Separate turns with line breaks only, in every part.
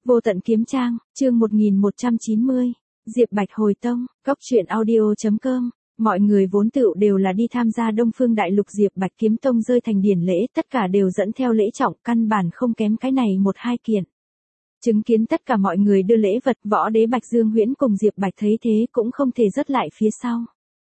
Vô tận kiếm trang, chương 1190, Diệp Bạch hồi tông, góc truyện audio.com. Mọi người vốn tựu đều là đi tham gia Đông Phương Đại Lục Diệp Bạch kiếm tông rơi thành điển lễ, tất cả đều dẫn theo lễ trọng, căn bản không kém cái này một hai kiện. Chứng kiến tất cả mọi người đưa lễ vật, võ đế Bạch Dương Huyễn cùng Diệp Bạch thấy thế cũng không thể rớt lại phía sau.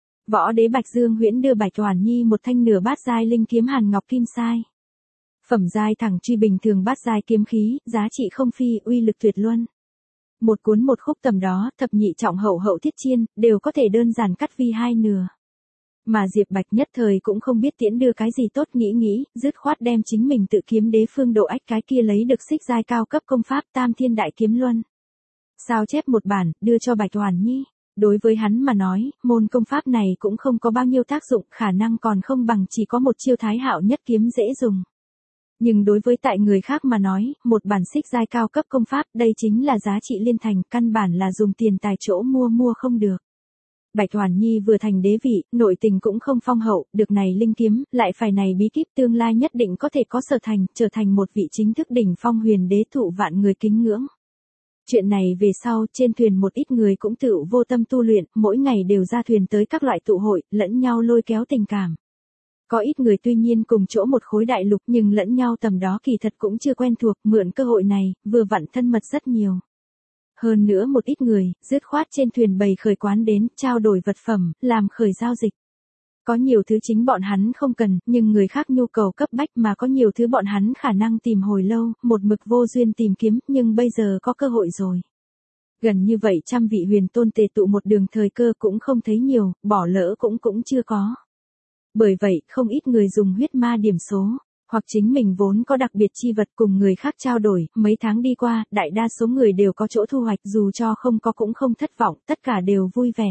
Võ đế Bạch Dương Huyễn đưa Bạch Hoàn Nhi một thanh nửa bát giai linh kiếm hàn ngọc kim sai. Phẩm giai thẳng truy bình thường bát giai kiếm khí, giá trị không phi, uy lực tuyệt luân. Một cuốn một khúc tầm đó, thập nhị trọng hậu hậu thiết chiên, đều có thể đơn giản cắt vi hai nửa. Mà Diệp Bạch nhất thời cũng không biết tiễn đưa cái gì tốt, nghĩ, dứt khoát đem chính mình tự kiếm đế phương độ ách cái kia lấy được xích giai cao cấp công pháp Tam Thiên Đại Kiếm Luân. Sao chép một bản, đưa cho Bạch Hoàn Nhi. Đối với hắn mà nói, môn công pháp này cũng không có bao nhiêu tác dụng, khả năng còn không bằng chỉ có một chiêu Thái Hạo nhất kiếm dễ dùng. Nhưng đối với tại người khác mà nói, một bản xích giai cao cấp công pháp, đây chính là giá trị liên thành, căn bản là dùng tiền tài chỗ mua không được. Bạch Hoàn Nhi vừa thành đế vị, nội tình cũng không phong hậu, được này linh kiếm, lại phải này bí kíp, tương lai nhất định có thể có sở thành, trở thành một vị chính thức đỉnh phong huyền đế thụ vạn người kính ngưỡng. Chuyện này về sau, trên thuyền một ít người cũng tự vô tâm tu luyện, mỗi ngày đều ra thuyền tới các loại tụ hội, lẫn nhau lôi kéo tình cảm. Có ít người tuy nhiên cùng chỗ một khối đại lục nhưng lẫn nhau tầm đó kỳ thật cũng chưa quen thuộc, mượn cơ hội này, vừa vặn thân mật rất nhiều. Hơn nữa một ít người, dứt khoát trên thuyền bày khởi quán đến, trao đổi vật phẩm, làm khởi giao dịch. Có nhiều thứ chính bọn hắn không cần, nhưng người khác nhu cầu cấp bách, mà có nhiều thứ bọn hắn khả năng tìm hồi lâu, một mực vô duyên tìm kiếm, nhưng bây giờ có cơ hội rồi. Gần như vậy trăm vị huyền tôn tề tụ một đường thời cơ cũng không thấy nhiều, bỏ lỡ cũng chưa có. Bởi vậy, không ít người dùng huyết ma điểm số, hoặc chính mình vốn có đặc biệt chi vật cùng người khác trao đổi, mấy tháng đi qua, đại đa số người đều có chỗ thu hoạch, dù cho không có cũng không thất vọng, tất cả đều vui vẻ.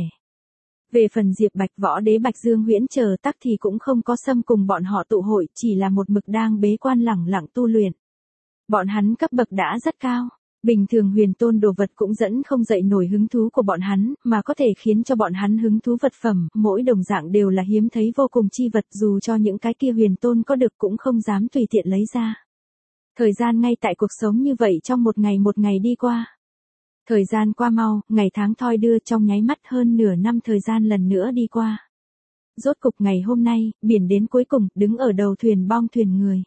Về phần Diệp Bạch võ đế Bạch Dương Huyễn chờ tắc thì cũng không có xâm cùng bọn họ tụ hội, chỉ là một mực đang bế quan lẳng lặng tu luyện. Bọn hắn cấp bậc đã rất cao. Bình thường huyền tôn đồ vật cũng dẫn không dậy nổi hứng thú của bọn hắn, mà có thể khiến cho bọn hắn hứng thú vật phẩm, mỗi đồng dạng đều là hiếm thấy vô cùng chi vật, dù cho những cái kia huyền tôn có được cũng không dám tùy tiện lấy ra. Thời gian ngay tại cuộc sống như vậy trong một ngày đi qua. Thời gian qua mau, ngày tháng thoi đưa, trong nháy mắt hơn nửa năm thời gian lần nữa đi qua. Rốt cục ngày hôm nay, biển đến cuối cùng, đứng ở đầu thuyền bong thuyền người.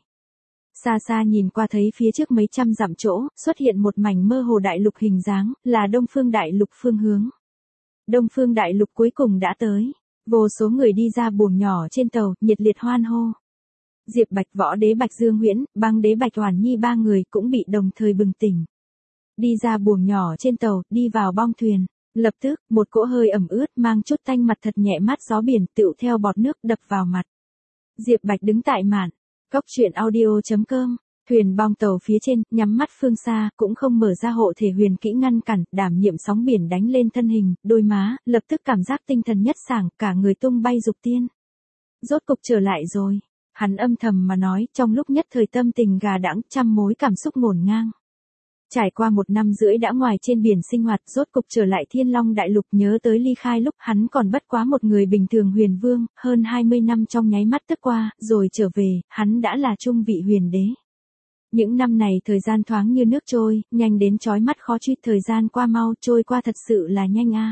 Xa xa nhìn qua thấy phía trước mấy trăm dặm chỗ, xuất hiện một mảnh mơ hồ đại lục hình dáng, là Đông Phương Đại Lục phương hướng. Đông Phương Đại Lục cuối cùng đã tới. Vô số người đi ra buồng nhỏ trên tàu, nhiệt liệt hoan hô. Diệp Bạch võ đế Bạch Dương Huyễn, băng đế Bạch Hoàn Nhi ba người cũng bị đồng thời bừng tỉnh. Đi ra buồng nhỏ trên tàu, đi vào bong thuyền. Lập tức, một cỗ hơi ẩm ướt mang chút tanh mặt thật nhẹ mát gió biển tựu theo bọt nước đập vào mặt. Diệp Bạch đứng tại mạn. Góc truyện audio.com, thuyền bong tàu phía trên, nhắm mắt phương xa, cũng không mở ra hộ thể huyền kỹ ngăn cản, đảm nhiệm sóng biển đánh lên thân hình, đôi má, lập tức cảm giác tinh thần nhất sảng, cả người tung bay dục tiên. Rốt cục trở lại rồi, hắn âm thầm mà nói, trong lúc nhất thời tâm tình gà đãng, trăm mối cảm xúc ngổn ngang. Trải qua 1 năm rưỡi đã ngoài trên biển sinh hoạt, rốt cục trở lại Thiên Long Đại Lục, nhớ tới ly khai lúc hắn còn bất quá một người bình thường huyền vương, hơn 20 năm trong nháy mắt tức qua, rồi trở về, hắn đã là trung vị huyền đế. Những năm này thời gian thoáng như nước trôi, nhanh đến chói mắt khó truy, thời gian qua mau, trôi qua thật sự là nhanh a.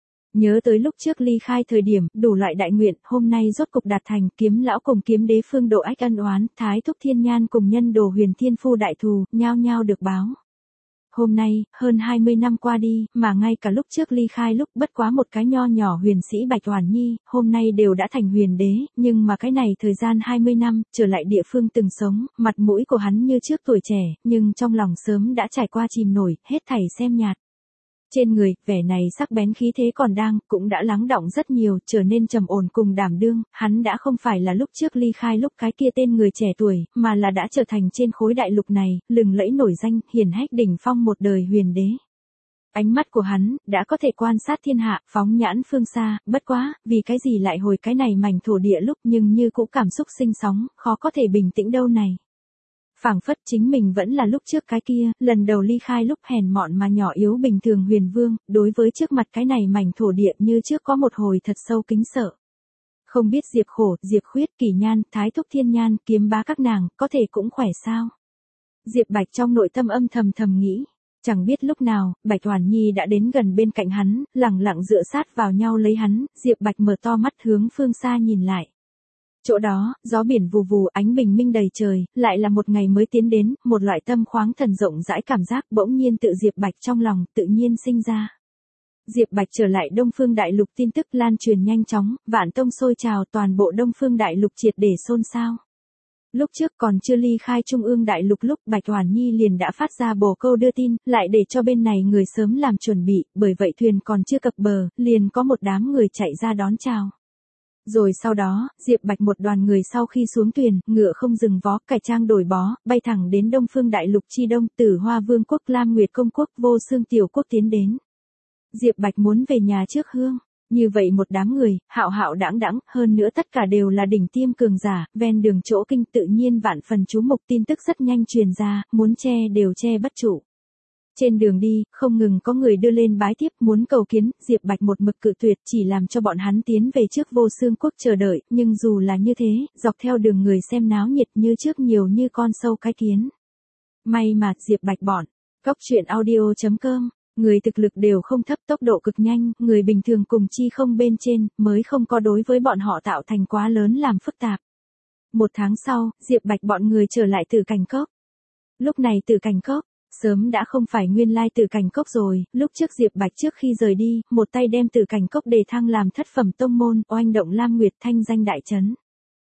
Nhớ tới lúc trước ly khai thời điểm, đủ loại đại nguyện, hôm nay rốt cục đạt thành, kiếm lão cùng kiếm đế phương độ ách ân oán, thái thúc thiên nhan cùng nhân đồ huyền thiên phu đại thù, nhao nhao được báo. Hôm nay, hơn 20 năm qua đi, mà ngay cả lúc trước ly khai lúc bất quá một cái nho nhỏ huyền sĩ Bạch Hoàn Nhi, hôm nay đều đã thành huyền đế, nhưng mà cái này thời gian 20 năm, trở lại địa phương từng sống, mặt mũi của hắn như trước tuổi trẻ, nhưng trong lòng sớm đã trải qua chìm nổi, hết thảy xem nhạt. Trên người, vẻ này sắc bén khí thế còn đang, cũng đã lắng đọng rất nhiều, trở nên trầm ổn cùng đảm đương, hắn đã không phải là lúc trước ly khai lúc cái kia tên người trẻ tuổi, mà là đã trở thành trên khối đại lục này, lừng lẫy nổi danh, hiển hách đỉnh phong một đời huyền đế. Ánh mắt của hắn, đã có thể quan sát thiên hạ, phóng nhãn phương xa, bất quá, vì cái gì lại hồi cái này mảnh thổ địa lúc nhưng như cũng cảm xúc sinh sóng, khó có thể bình tĩnh đâu này. Phảng phất chính mình vẫn là lúc trước cái kia, lần đầu ly khai lúc hèn mọn mà nhỏ yếu bình thường huyền vương, đối với trước mặt cái này mảnh thổ địa như trước có một hồi thật sâu kính sợ. Không biết Diệp Khổ, Diệp Khuyết, Kỳ Nhan, Thái Thúc Thiên Nhan, Kiếm Bá các nàng, có thể cũng khỏe sao? Diệp Bạch trong nội tâm âm thầm nghĩ. Chẳng biết lúc nào, Bạch Hoàn Nhi đã đến gần bên cạnh hắn, lẳng lặng dựa sát vào nhau lấy hắn, Diệp Bạch mở to mắt hướng phương xa nhìn lại. Chỗ đó, gió biển vù vù, ánh bình minh đầy trời, lại là một ngày mới tiến đến, một loại tâm khoáng thần rộng rãi cảm giác bỗng nhiên tự Diệp Bạch trong lòng, tự nhiên sinh ra. Diệp Bạch trở lại Đông Phương Đại Lục, tin tức lan truyền nhanh chóng, vạn tông sôi trào, toàn bộ Đông Phương Đại Lục triệt để xôn xao. Lúc trước còn chưa ly khai Trung ương Đại Lục lúc Bạch Hoàn Nhi liền đã phát ra bồ câu đưa tin, lại để cho bên này người sớm làm chuẩn bị, bởi vậy thuyền còn chưa cập bờ, liền có một đám người chạy ra đón chào. Rồi sau đó, Diệp Bạch một đoàn người sau khi xuống thuyền, ngựa không dừng vó, cải trang đổi bó, bay thẳng đến Đông Phương Đại Lục chi đông, Tử Hoa Vương quốc, Lam Nguyệt công quốc, Vô Xương tiểu quốc tiến đến. Diệp Bạch muốn về nhà trước hương. Như vậy một đám người, hạo hạo đãng đãng, hơn nữa tất cả đều là đỉnh tiêm cường giả, ven đường chỗ kinh tự nhiên vạn phần chú mục, tin tức rất nhanh truyền ra, muốn che đều che bất trụ. Trên đường đi, không ngừng có người đưa lên bái tiếp, muốn cầu kiến, Diệp Bạch một mực cự tuyệt, chỉ làm cho bọn hắn tiến về trước Vô Xương quốc chờ đợi, nhưng dù là như thế, dọc theo đường người xem náo nhiệt như trước nhiều như con sâu cái kiến. May mà, Diệp Bạch bọn, Cóc Truyện Audio.com, người thực lực đều không thấp, tốc độ cực nhanh, người bình thường cùng chi không bên trên, mới không có đối với bọn họ tạo thành quá lớn làm phức tạp. Một tháng sau, Diệp Bạch bọn người trở lại Tử Cảnh Cốc. Lúc này Tử Cảnh Cốc sớm đã không phải nguyên lai Tử Cảnh Cốc rồi, lúc trước Diệp Bạch trước khi rời đi, một tay đem Tử Cảnh Cốc đề thăng làm thất phẩm tông môn, oanh động Lam Nguyệt thanh danh đại trấn.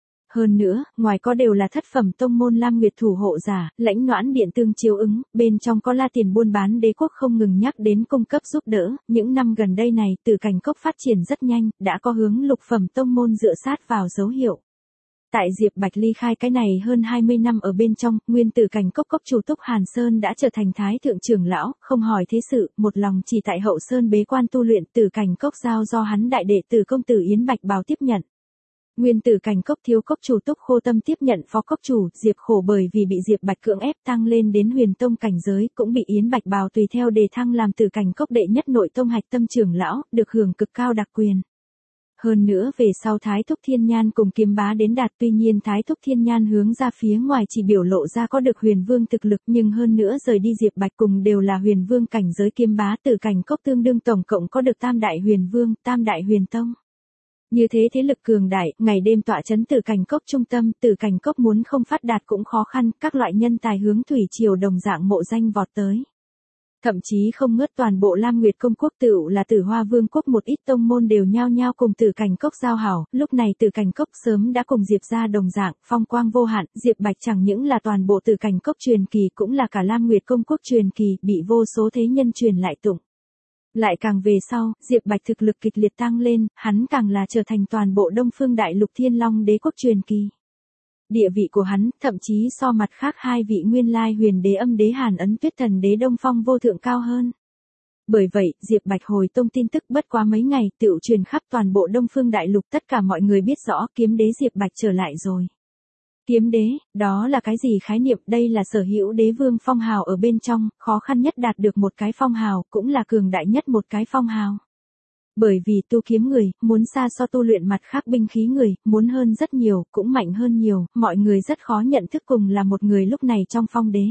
Hơn nữa, ngoài có đều là thất phẩm tông môn Lam Nguyệt thủ hộ giả, lãnh noãn điện tương chiếu ứng, bên trong có La Tiền buôn bán đế quốc không ngừng nhắc đến cung cấp giúp đỡ, những năm gần đây này, Tử Cảnh Cốc phát triển rất nhanh, đã có hướng lục phẩm tông môn dựa sát vào dấu hiệu. Tại Diệp Bạch ly khai cái này hơn 20 năm ở bên trong, nguyên Tử Cảnh Cốc cốc chủ Túc Hàn Sơn đã trở thành thái thượng trưởng lão, không hỏi thế sự, một lòng chỉ tại hậu sơn bế quan tu luyện, Tử Cảnh Cốc giao do hắn đại đệ tử công tử Yến Bạch Bào tiếp nhận. Nguyên Tử Cảnh Cốc thiếu cốc chủ Túc Khô Tâm tiếp nhận phó cốc chủ, Diệp Khổ bởi vì bị Diệp Bạch cưỡng ép tăng lên đến huyền tông cảnh giới, cũng bị Yến Bạch Bào tùy theo đề thăng làm Tử Cảnh Cốc đệ nhất nội tông hạch tâm trưởng lão, được hưởng cực cao đặc quyền. Hơn nữa về sau Thái Thúc Thiên Nhan cùng Kiếm Bá đến đạt, tuy nhiên Thái Thúc Thiên Nhan hướng ra phía ngoài chỉ biểu lộ ra có được huyền vương thực lực, nhưng hơn nữa rời đi Diệp Bạch cùng đều là huyền vương cảnh giới, Kiếm Bá Tử Cảnh Cốc tương đương tổng cộng có được tam đại huyền vương, tam đại huyền tông. Như thế thế lực cường đại, ngày đêm tọa chấn Tử Cảnh Cốc trung tâm, Tử Cảnh Cốc muốn không phát đạt cũng khó khăn, các loại nhân tài hướng thủy triều đồng dạng mộ danh vọt tới. Thậm chí không ngớt toàn bộ Lam Nguyệt công quốc, tựu là Tử Hoa Vương quốc, một ít tông môn đều nhao nhao cùng Tử Cảnh Cốc giao hảo, lúc này Tử Cảnh Cốc sớm đã cùng Diệp gia đồng dạng, phong quang vô hạn, Diệp Bạch chẳng những là toàn bộ Tử Cảnh Cốc truyền kỳ, cũng là cả Lam Nguyệt công quốc truyền kỳ, bị vô số thế nhân truyền lại tụng. Lại càng về sau, Diệp Bạch thực lực kịch liệt tăng lên, hắn càng là trở thành toàn bộ Đông Phương Đại Lục Thiên Long đế quốc truyền kỳ. Địa vị của hắn, thậm chí so mặt khác hai vị nguyên lai huyền đế Âm đế Hàn Ấn Tuyết Thần đế Đông Phong Vô Thượng cao hơn. Bởi vậy, Diệp Bạch hồi tông tin tức bất quá mấy ngày, tựu truyền khắp toàn bộ Đông Phương Đại Lục, tất cả mọi người biết rõ kiếm đế Diệp Bạch trở lại rồi. Kiếm đế, đó là cái gì khái niệm? Đây là sở hữu đế vương phong hào ở bên trong, khó khăn nhất đạt được một cái phong hào, cũng là cường đại nhất một cái phong hào. Bởi vì tu kiếm người, muốn xa so tu luyện mặt khác binh khí người, muốn hơn rất nhiều, cũng mạnh hơn nhiều, mọi người rất khó nhận thức cùng là một người lúc này trong phong đế.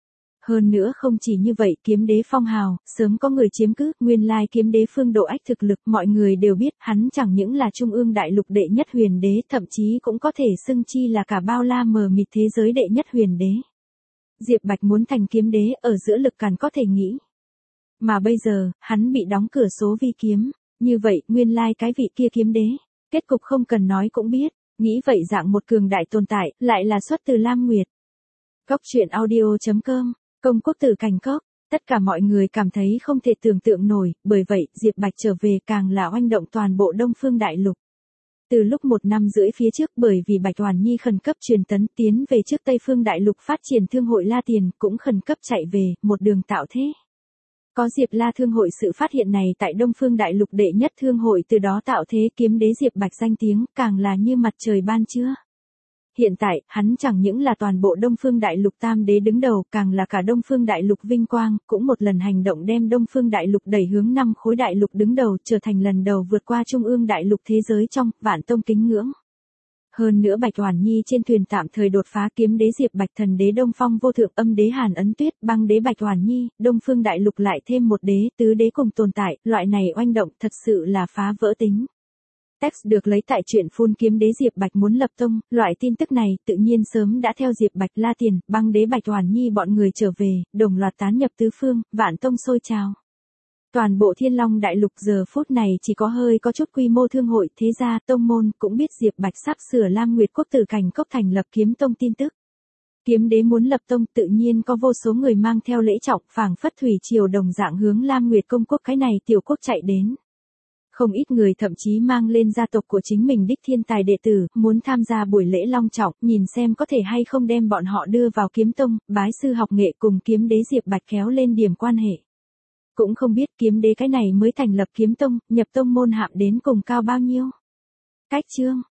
Hơn nữa không chỉ như vậy, kiếm đế phong hào, sớm có người chiếm cứ, nguyên lai kiếm đế Phương Độ Ách thực lực, mọi người đều biết, hắn chẳng những là Trung ương Đại Lục đệ nhất huyền đế, thậm chí cũng có thể xưng chi là cả bao la mờ mịt thế giới đệ nhất huyền đế. Diệp Bạch muốn thành kiếm đế, ở giữa lực càn có thể nghĩ. Mà bây giờ, hắn bị đóng cửa số vi kiếm, như vậy, nguyên lai cái vị kia kiếm đế, kết cục không cần nói cũng biết, nghĩ vậy dạng một cường đại tồn tại, lại là xuất từ Lam Nguyệt. Cóc Truyện Audio.com, công quốc Tử Cảnh Cốc, tất cả mọi người cảm thấy không thể tưởng tượng nổi, bởi vậy, Diệp Bạch trở về càng là oanh động toàn bộ Đông Phương Đại Lục. Từ lúc 1 năm rưỡi phía trước, bởi vì Bạch Hoàn Nhi khẩn cấp truyền tấn tiến về trước Tây Phương Đại Lục phát triển thương hội La Tiền, cũng khẩn cấp chạy về, một đường tạo thế. Có Diệp La thương hội, sự phát hiện này tại Đông Phương Đại Lục đệ nhất thương hội, từ đó tạo thế, kiếm đế Diệp Bạch danh tiếng, càng là như mặt trời ban trưa. Hiện tại, hắn chẳng những là toàn bộ Đông Phương Đại Lục tam đế đứng đầu, càng là cả Đông Phương Đại Lục vinh quang, cũng một lần hành động đem Đông Phương Đại Lục đẩy hướng 5 khối đại lục đứng đầu, trở thành lần đầu vượt qua Trung ương Đại Lục thế giới trong vạn tông kính ngưỡng. Hơn nữa Bạch Oản Nhi trên thuyền tạm thời đột phá kiếm đế Diệp Bạch, thần đế Đông Phong vô thượng, âm đế Hàn Ấn Tuyết, băng đế Bạch Oản Nhi, Đông Phương Đại Lục lại thêm một đế, tứ đế cùng tồn tại, loại này oanh động thật sự là phá vỡ tính. Text được lấy tại truyện phun kiếm đế Diệp Bạch muốn lập tông, loại tin tức này tự nhiên sớm đã theo Diệp Bạch, La Tiền, băng đế Bạch Oản Nhi bọn người trở về, đồng loạt tán nhập tứ phương, vạn tông sôi trào. Toàn bộ Thiên Long Đại Lục giờ phút này chỉ có hơi có chút quy mô thương hội, thế gia, tông môn cũng biết Diệp Bạch sắp sửa Lam Nguyệt Quốc Tử Cảnh Cốc thành lập kiếm tông tin tức. Kiếm đế muốn lập tông, tự nhiên có vô số người mang theo lễ trọng, phảng phất thủy triều đồng dạng hướng Lam Nguyệt công quốc cái này tiểu quốc chạy đến. Không ít người thậm chí mang lên gia tộc của chính mình đích thiên tài đệ tử, muốn tham gia buổi lễ long trọng, nhìn xem có thể hay không đem bọn họ đưa vào kiếm tông, bái sư học nghệ cùng kiếm đế Diệp Bạch kéo lên điểm quan hệ. Cũng không biết kiếm đế cái này mới thành lập kiếm tông, nhập tông môn hạm đến cùng cao bao nhiêu. Cách chương